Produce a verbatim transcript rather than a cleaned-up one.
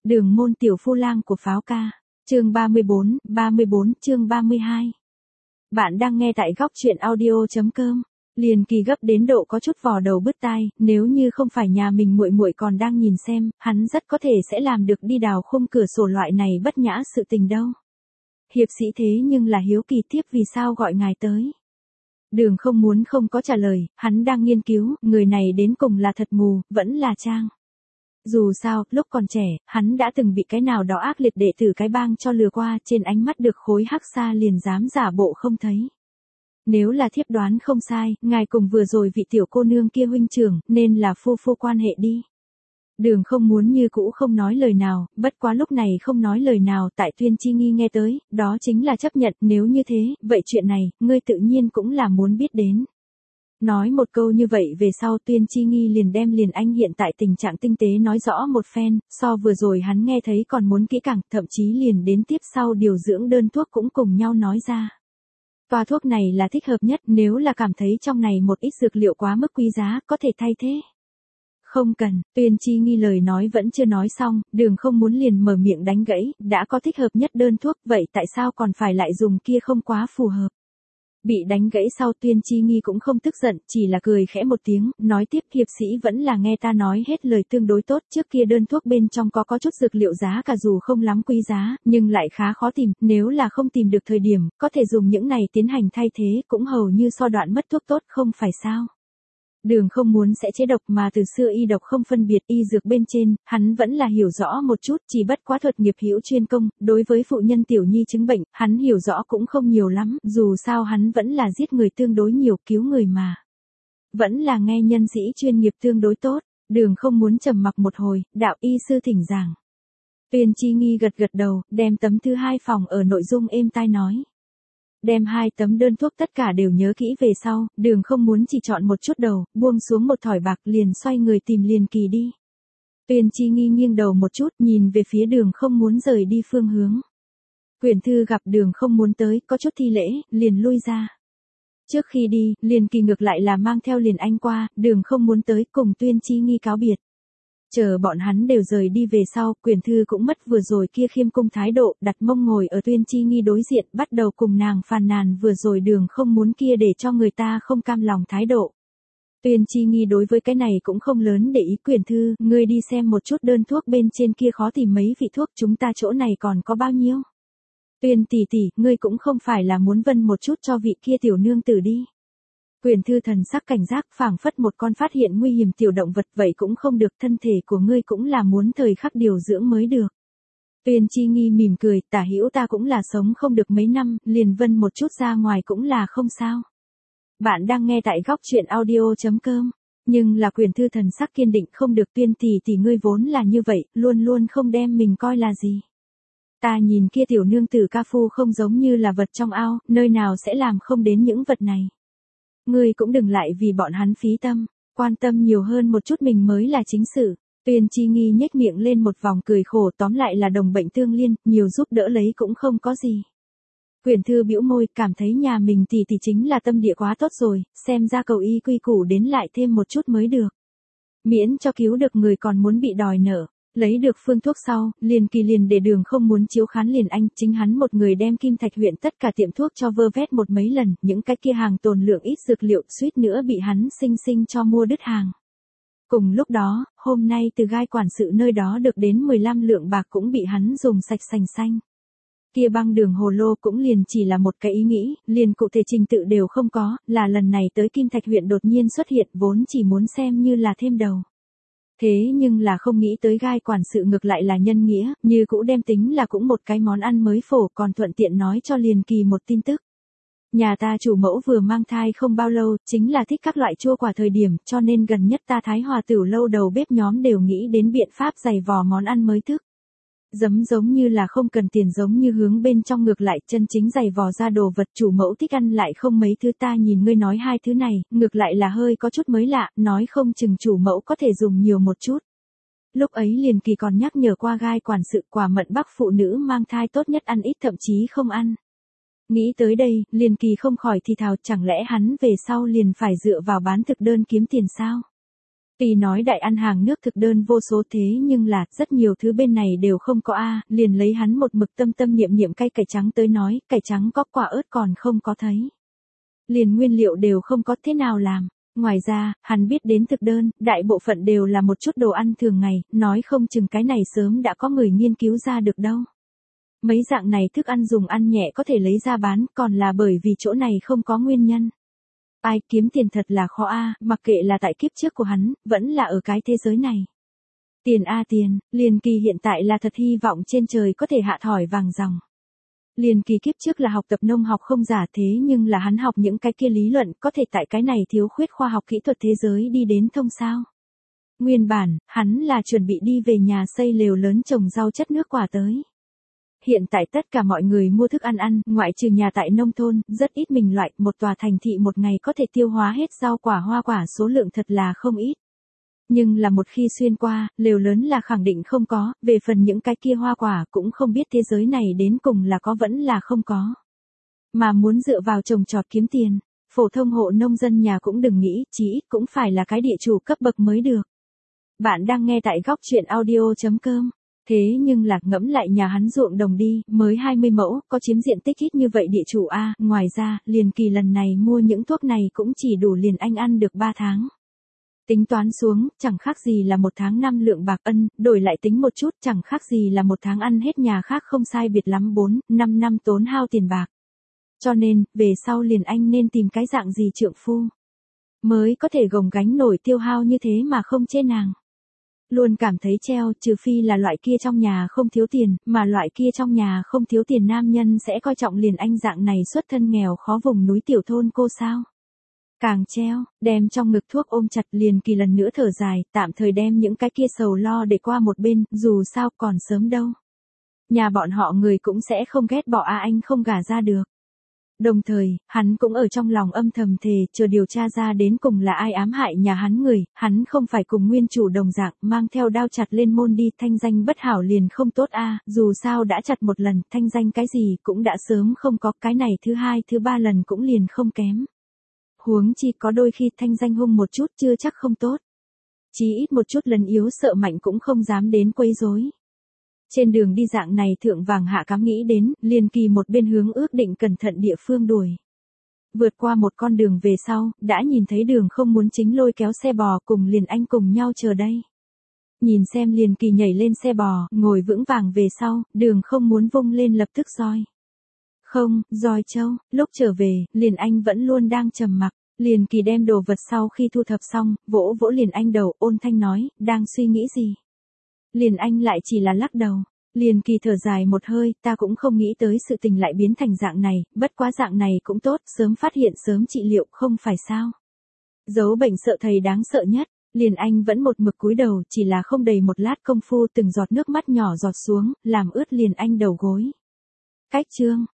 Đường môn tiểu phu lang của pháo ca. Chương ba mươi bốn, ba mươi bốn, chương ba mươi hai. Bạn đang nghe tại góc truyện audio chấm com. Liền Kỳ gấp đến độ có chút vò đầu bứt tai, nếu như không phải nhà mình muội muội còn đang nhìn xem, hắn rất có thể sẽ làm được đi đào khung cửa sổ loại này bất nhã sự tình đâu. Hiệp sĩ thế nhưng là hiếu kỳ tiếp vì sao gọi ngài tới. Đường không muốn không có trả lời, hắn đang nghiên cứu, người này đến cùng là thật mù, vẫn là trang. Dù sao, lúc còn trẻ, hắn đã từng bị cái nào đó ác liệt đệ tử cái bang cho lừa qua, trên ánh mắt được khối hắc sa liền dám giả bộ không thấy. Nếu là thiếp đoán không sai, ngài cùng vừa rồi vị tiểu cô nương kia huynh trưởng, nên là phu phu quan hệ đi. Đường không muốn như cũ không nói lời nào, bất quá lúc này không nói lời nào tại Tuyên Chi Nghi nghe tới, đó chính là chấp nhận, nếu như thế, vậy chuyện này, ngươi tự nhiên cũng là muốn biết đến. Nói một câu như vậy về sau Tuyên Chi Nghi liền đem liền anh hiện tại tình trạng tinh tế nói rõ một phen, so vừa rồi hắn nghe thấy còn muốn kỹ càng, thậm chí liền đến tiếp sau điều dưỡng đơn thuốc cũng cùng nhau nói ra. Toa thuốc này là thích hợp nhất, nếu là cảm thấy trong này một ít dược liệu quá mức quý giá, có thể thay thế. Không cần, Tuyên Chi Nghi lời nói vẫn chưa nói xong, đường không muốn liền mở miệng đánh gãy, đã có thích hợp nhất đơn thuốc, vậy tại sao còn phải lại dùng kia không quá phù hợp. Bị đánh gãy sau Tuyên Chi Nghi cũng không tức giận, chỉ là cười khẽ một tiếng, nói tiếp hiệp sĩ vẫn là nghe ta nói hết lời tương đối tốt, trước kia đơn thuốc bên trong có có chút dược liệu giá cả dù không lắm quý giá, nhưng lại khá khó tìm, nếu là không tìm được thời điểm, có thể dùng những này tiến hành thay thế, cũng hầu như so đoạn mất thuốc tốt không phải sao. Đường không muốn sẽ chế độc mà từ xưa y độc không phân biệt y dược bên trên, hắn vẫn là hiểu rõ một chút, chỉ bất quá thuật nghiệp hữu chuyên công, đối với phụ nhân tiểu nhi chứng bệnh, hắn hiểu rõ cũng không nhiều lắm, dù sao hắn vẫn là giết người tương đối nhiều, cứu người mà. Vẫn là nghe nhân sĩ chuyên nghiệp tương đối tốt, đường không muốn trầm mặc một hồi, đạo y sư thỉnh giảng. Tuyên Chi Nghi gật gật đầu, đem tấm thứ hai phòng ở nội dung êm tai nói. Đem hai tấm đơn thuốc tất cả đều nhớ kỹ về sau, đường không muốn chỉ chọn một chút đầu, buông xuống một thỏi bạc liền xoay người tìm Liền Kỳ đi. Tuyên Chi Nghi nghiêng đầu một chút nhìn về phía đường không muốn rời đi phương hướng. Quyển thư gặp đường không muốn tới, có chút thi lễ, liền lui ra. Trước khi đi, Liền Kỳ ngược lại là mang theo Liền Anh qua, đường không muốn tới cùng Tuyên Chi Nghi cáo biệt. Chờ bọn hắn đều rời đi về sau, Quyển thư cũng mất vừa rồi kia khiêm cung thái độ, đặt mông ngồi ở Tuyên Chi Nghi đối diện, bắt đầu cùng nàng phàn nàn vừa rồi đường không muốn kia để cho người ta không cam lòng thái độ. Tuyên Chi Nghi đối với cái này cũng không lớn để ý. Quyển thư, ngươi đi xem một chút đơn thuốc bên trên kia khó tìm mấy vị thuốc, chúng ta chỗ này còn có bao nhiêu. Tuyên tỷ tỷ, ngươi cũng không phải là muốn vân một chút cho vị kia tiểu nương tử đi. Quyển thư thần sắc cảnh giác, phảng phất một con phát hiện nguy hiểm tiểu động vật, vậy cũng không được, thân thể của ngươi cũng là muốn thời khắc điều dưỡng mới được. Tuyên Chi Nghi mỉm cười, tả hữu ta cũng là sống không được mấy năm, liền vân một chút ra ngoài cũng là không sao. Bạn đang nghe tại góc truyện audio chấm com, nhưng là Quyển thư thần sắc kiên định, không được. Tuyên tỷ tỷ ngươi vốn là như vậy, luôn luôn không đem mình coi là gì. Ta nhìn kia tiểu nương tử ca phu không giống như là vật trong ao, nơi nào sẽ làm không đến những vật này. Ngươi cũng đừng lại vì bọn hắn phí tâm, quan tâm nhiều hơn một chút mình mới là chính sự. Tuyên Chi Nghi nhếch miệng lên một vòng cười khổ, tóm lại là đồng bệnh tương liên, nhiều giúp đỡ lấy cũng không có gì. Quyển thư bĩu môi, cảm thấy nhà mình tỷ tỷ chính là tâm địa quá tốt rồi, xem ra cầu y quy củ đến lại thêm một chút mới được. Miễn cho cứu được người còn muốn bị đòi nợ. Lấy được phương thuốc sau, Liền Kỳ liền để đường không muốn chiếu khán Liền Anh, chính hắn một người đem Kim Thạch huyện tất cả tiệm thuốc cho vơ vét một mấy lần, những cái kia hàng tồn lượng ít dược liệu suýt nữa bị hắn sinh sinh cho mua đứt hàng. Cùng lúc đó, hôm nay từ gai quản sự nơi đó được đến mười lăm lượng bạc cũng bị hắn dùng sạch sành xanh. Kia băng đường hồ lô cũng liền chỉ là một cái ý nghĩ, liền cụ thể trình tự đều không có, là lần này tới Kim Thạch huyện đột nhiên xuất hiện, vốn chỉ muốn xem như là thêm đầu. Thế nhưng là không nghĩ tới gai quản sự ngược lại là nhân nghĩa, như cũ đem tính là cũng một cái món ăn mới phổ, còn thuận tiện nói cho Liền Kỳ một tin tức. Nhà ta chủ mẫu vừa mang thai không bao lâu, chính là thích các loại chua quả thời điểm, cho nên gần nhất ta Thái Hòa Tửu lâu đầu bếp nhóm đều nghĩ đến biện pháp giày vò món ăn mới thức. Giấm giống như là không cần tiền, giống như hướng bên trong ngược lại chân chính giày vò ra đồ vật, chủ mẫu thích ăn lại không mấy thứ, ta nhìn ngươi nói hai thứ này, ngược lại là hơi có chút mới lạ, nói không chừng chủ mẫu có thể dùng nhiều một chút. Lúc ấy Liền Kỳ còn nhắc nhở qua gai quản sự, quả mận bắc phụ nữ mang thai tốt nhất ăn ít thậm chí không ăn. Nghĩ tới đây, Liền Kỳ không khỏi thì thào, chẳng lẽ hắn về sau liền phải dựa vào bán thực đơn kiếm tiền sao? Tuy nói đại ăn hàng nước thực đơn vô số thế nhưng là, rất nhiều thứ bên này đều không có a, liền lấy hắn một mực tâm tâm niệm niệm cay cải trắng tới nói, cải trắng có quả ớt còn không có thấy. Liền nguyên liệu đều không có thế nào làm. Ngoài ra, hắn biết đến thực đơn, đại bộ phận đều là một chút đồ ăn thường ngày, nói không chừng cái này sớm đã có người nghiên cứu ra được đâu. Mấy dạng này thức ăn dùng ăn nhẹ có thể lấy ra bán, còn là bởi vì chỗ này không có nguyên nhân. Ai kiếm tiền thật là khó a, mặc kệ là tại kiếp trước của hắn, vẫn là ở cái thế giới này. Tiền a tiền, Liền Kỳ hiện tại là thật hy vọng trên trời có thể hạ thỏi vàng ròng. Liền Kỳ kiếp trước là học tập nông học không giả thế nhưng là hắn học những cái kia lý luận có thể tại cái này thiếu khuyết khoa học kỹ thuật thế giới đi đến thông sao. Nguyên bản, hắn là chuẩn bị đi về nhà xây lều lớn trồng rau chất nước quả tới. Hiện tại tất cả mọi người mua thức ăn ăn, ngoại trừ nhà tại nông thôn, rất ít mình loại, một tòa thành thị một ngày có thể tiêu hóa hết rau quả hoa quả số lượng thật là không ít. Nhưng là một khi xuyên qua, lều lớn là khẳng định không có, về phần những cái kia hoa quả cũng không biết thế giới này đến cùng là có vẫn là không có. Mà muốn dựa vào trồng trọt kiếm tiền, phổ thông hộ nông dân nhà cũng đừng nghĩ, chí ít cũng phải là cái địa chủ cấp bậc mới được. Bạn đang nghe tại góc chuyện audio chấm com. Thế nhưng lạc ngẫm lại nhà hắn ruộng đồng đi, mới hai mươi mẫu, có chiếm diện tích ít như vậy địa chủ A, ngoài ra, Liền Kỳ lần này mua những thuốc này cũng chỉ đủ Liền Anh ăn được ba tháng. Tính toán xuống, chẳng khác gì là một tháng năm lượng bạc ân, đổi lại tính một chút, chẳng khác gì là một tháng ăn hết nhà khác không sai biệt lắm bốn, năm năm tốn hao tiền bạc. Cho nên, về sau Liền Anh nên tìm cái dạng gì trượng phu, mới có thể gồng gánh nổi tiêu hao như thế mà không chê nàng. Luôn cảm thấy treo, trừ phi là loại kia trong nhà không thiếu tiền, mà loại kia trong nhà không thiếu tiền nam nhân sẽ coi trọng Liền Anh dạng này xuất thân nghèo khó vùng núi tiểu thôn cô sao. Càng treo, đem trong ngực thuốc ôm chặt Liền Kỳ lần nữa thở dài, tạm thời đem những cái kia sầu lo để qua một bên, dù sao còn sớm đâu. Nhà bọn họ người cũng sẽ không ghét bỏ a anh không gả ra được. Đồng thời, hắn cũng ở trong lòng âm thầm thề, chờ điều tra ra đến cùng là ai ám hại nhà hắn người, hắn không phải cùng nguyên chủ đồng dạng, mang theo đao chặt lên môn đi, thanh danh bất hảo liền không tốt a, dù sao đã chặt một lần, thanh danh cái gì cũng đã sớm không có, cái này thứ hai thứ ba lần cũng liền không kém. Huống chi có đôi khi thanh danh hung một chút chưa chắc không tốt. Chí ít một chút lần yếu sợ mạnh cũng không dám đến quấy rối. Trên đường đi dạng này thượng vàng hạ cám nghĩ đến, Liền Kỳ một bên hướng ước định cẩn thận địa phương đuổi. Vượt qua một con đường về sau, đã nhìn thấy đường không muốn chính lôi kéo xe bò cùng Liền Anh cùng nhau chờ đây. Nhìn xem Liền Kỳ nhảy lên xe bò, ngồi vững vàng về sau, đường không muốn vung lên lập tức roi. Không, roi châu, lúc trở về, Liền Anh vẫn luôn đang trầm mặc. Liền Kỳ đem đồ vật sau khi thu thập xong, vỗ vỗ Liền Anh đầu, ôn thanh nói, đang suy nghĩ gì? Liền Anh lại chỉ là lắc đầu. Liền Kỳ thở dài một hơi, ta cũng không nghĩ tới sự tình lại biến thành dạng này, bất quá dạng này cũng tốt, sớm phát hiện sớm trị liệu không phải sao. Giấu bệnh sợ thầy đáng sợ nhất, Liền Anh vẫn một mực cúi đầu, chỉ là không đầy một lát công phu từng giọt nước mắt nhỏ giọt xuống, làm ướt Liền Anh đầu gối. Cách chương.